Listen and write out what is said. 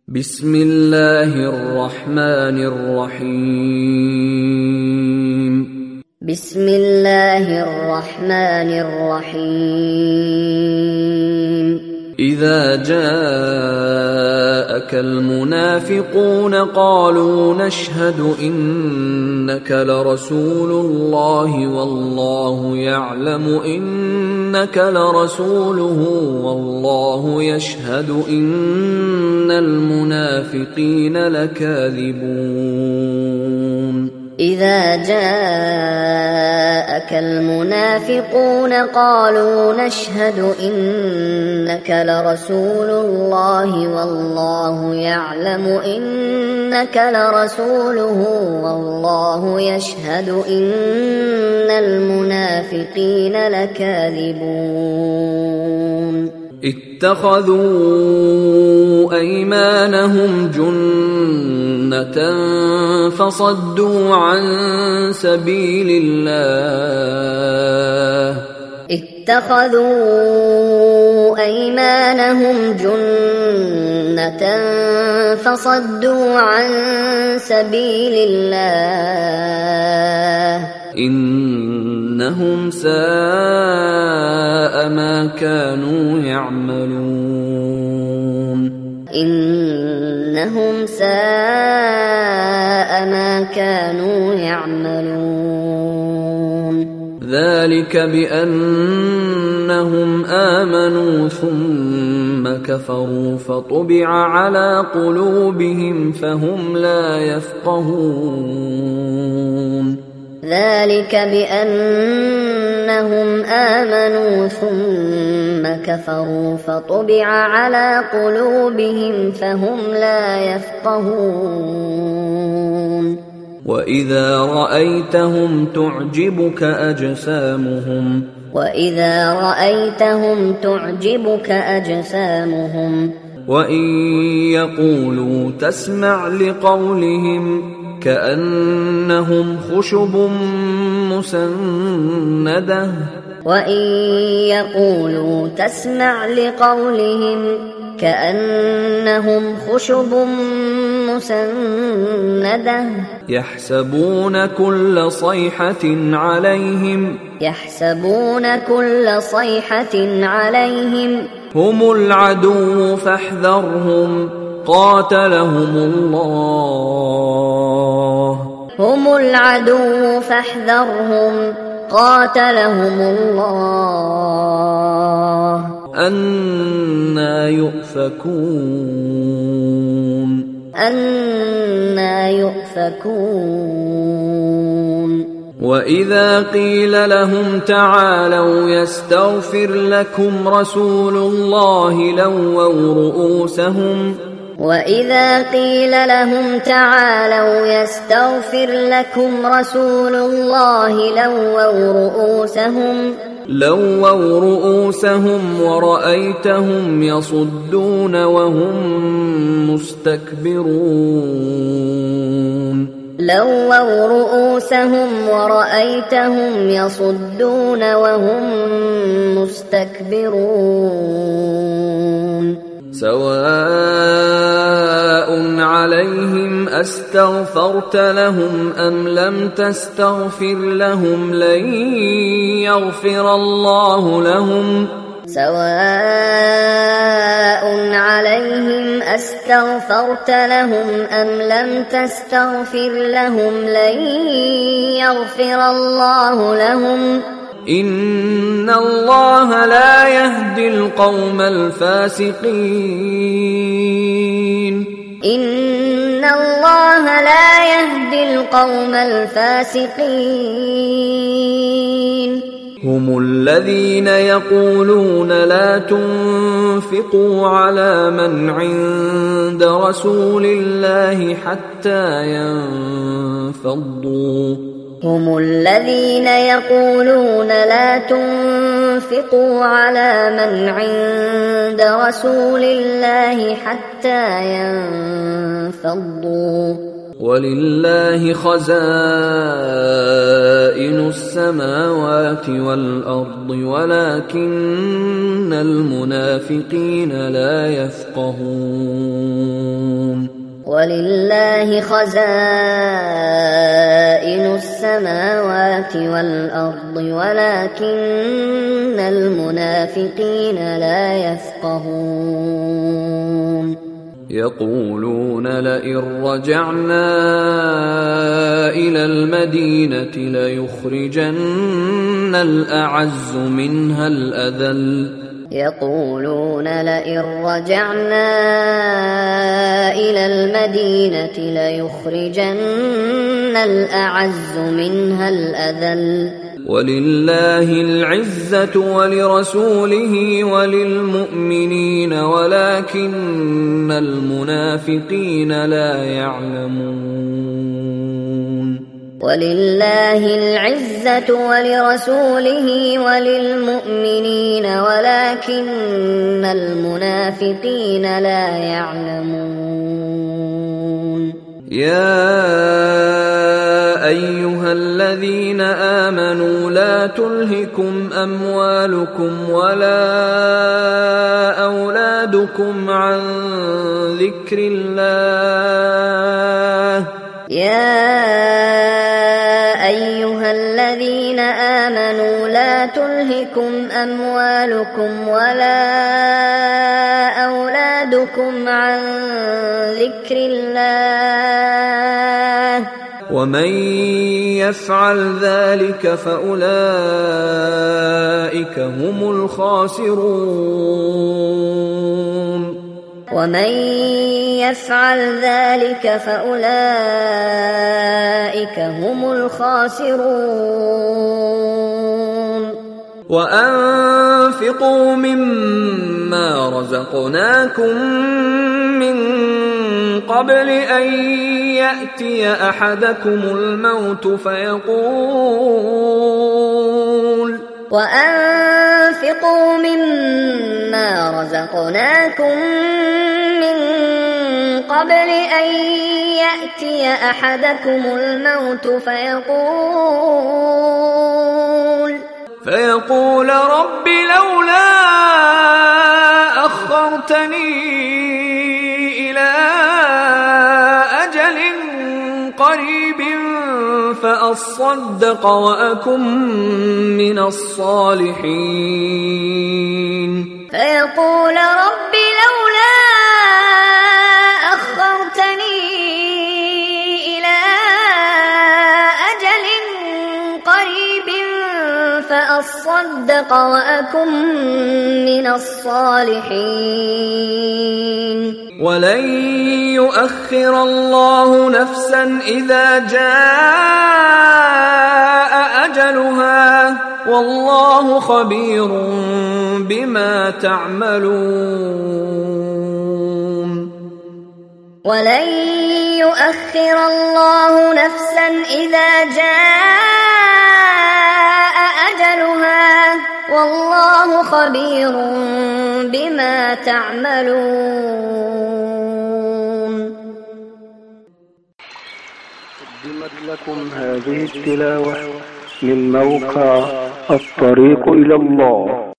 بسم الله الرحمن الرحيم. بسم الله الرحمن الرحيم. إذا جاءك المنافقون قالوا نشهد إنك لرسول الله والله يعلم إنك لرسوله والله يشهد إن المنافقين لكاذبون. إذا جاءك المنافقون قالوا نشهد إنك لرسول الله والله يعلم إنك لرسوله والله يشهد إن المنافقين لكاذبون. اتخذوا أيمانهم جنة فصدوا عن سبيل الله. اتخذوا أيمانهم جنة فصدوا عن سبيل الله. إنهم ساء ما كانوا يعملون. إنهم ساء ما كانوا يعملون. ذلك بأنهم آمنوا ثم كفروا فطبع على قلوبهم فهم لا يفقهون. ذلك بأنهم آمنوا ثم كفروا فطبع على قلوبهم فهم لا يفقهون. وإذا رأيتهم تعجبك أجسامهم. وإذا رأيتهم تعجبك أجسامهم. وإن يقولوا تسمع لقولهم كأنهم خشب مسندة. وإن يقولوا تسمع لقولهم كأنهم خشب مسندة. يحسبون كل صيحة عليهم. يحسبون كل صيحة عليهم. هم العدو فاحذرهم قاتلهم الله. هم العدو فاحذرهم قاتلهم الله. أنى يؤفكون. أنى يؤفكون. وإذا قيل لهم تعالوا يستغفر لكم رسول الله لووا رؤوسهم. وإذا قيل لهم تعالوا يستغفر لكم رسول الله لووا رؤوسهم ورأيتهم يصدون وهم مستكبرون. لووا رؤوسهم ورأيتهم يصدون وهم مستكبرون. سواء عليهم أستغفرت لهم أم لم تستغفر لهم لن يغفر الله لهم. سواء عليهم أستغفرت لهم أم لم تستغفر لهم لن يغفر الله لهم. إن الله لا يهدي القوم الفاسقين. إن الله لا يهدي القوم الفاسقين. هم الذين يقولون لا تنفقوا على من عند رسول الله حتى ينفضوا. هم الذين يقولون لا تنفقوا على من عند رسول الله حتى ينفضوا. ولله خزائن السماوات والأرض ولكن المنافقين لا يفقهون. ولله خزائن السماوات والأرض ولكن المنافقين لا يفقهون يقولون لئن رجعنا إلى المدينة ليخرجن الأعز منها الأذل يقولون لئن رجعنا إلى المدينة ليخرجن الأعز منها الأذل ولله العزة ولرسوله وللمؤمنين ولكن المنافقين لا يعلمون ولله العزة ولرسوله وللمؤمنين ولكن المنافقين لا يعلمون يا أيها الذين آمنوا لا تلهكم أموالكم ولا أولادكم عن ذكر الله يا أيها الذين آمنوا لا تلهكم أموالكم ولا أولادكم عن ذكر الله ومن يفعل ذلك فأولئك هم الخاسرون ومن يفعل ذلك فأولئك هم الخاسرون وأنفقوا مما رزقناكم من قبل أن يأتي أحدكم الموت وأنفقوا مما رزقناكم من قبل أن يأتي أحدكم الموت فيقول رب لولا أخرتني إلى أجل قريب فأصدق وأكن من الصالحين فيقول رب لولا أخرتني إلى أجل قريب فأصدق وأكن من الصالحين ولن يؤخر الله نفسا إذا جاء أجلها والله خبير بما تعملون ولن يؤخر الله نفسا إذا جاء أجلها والله خبير بما تعملون. قدمت لكم هذه التلاوة من موقع الطريق إلى الله.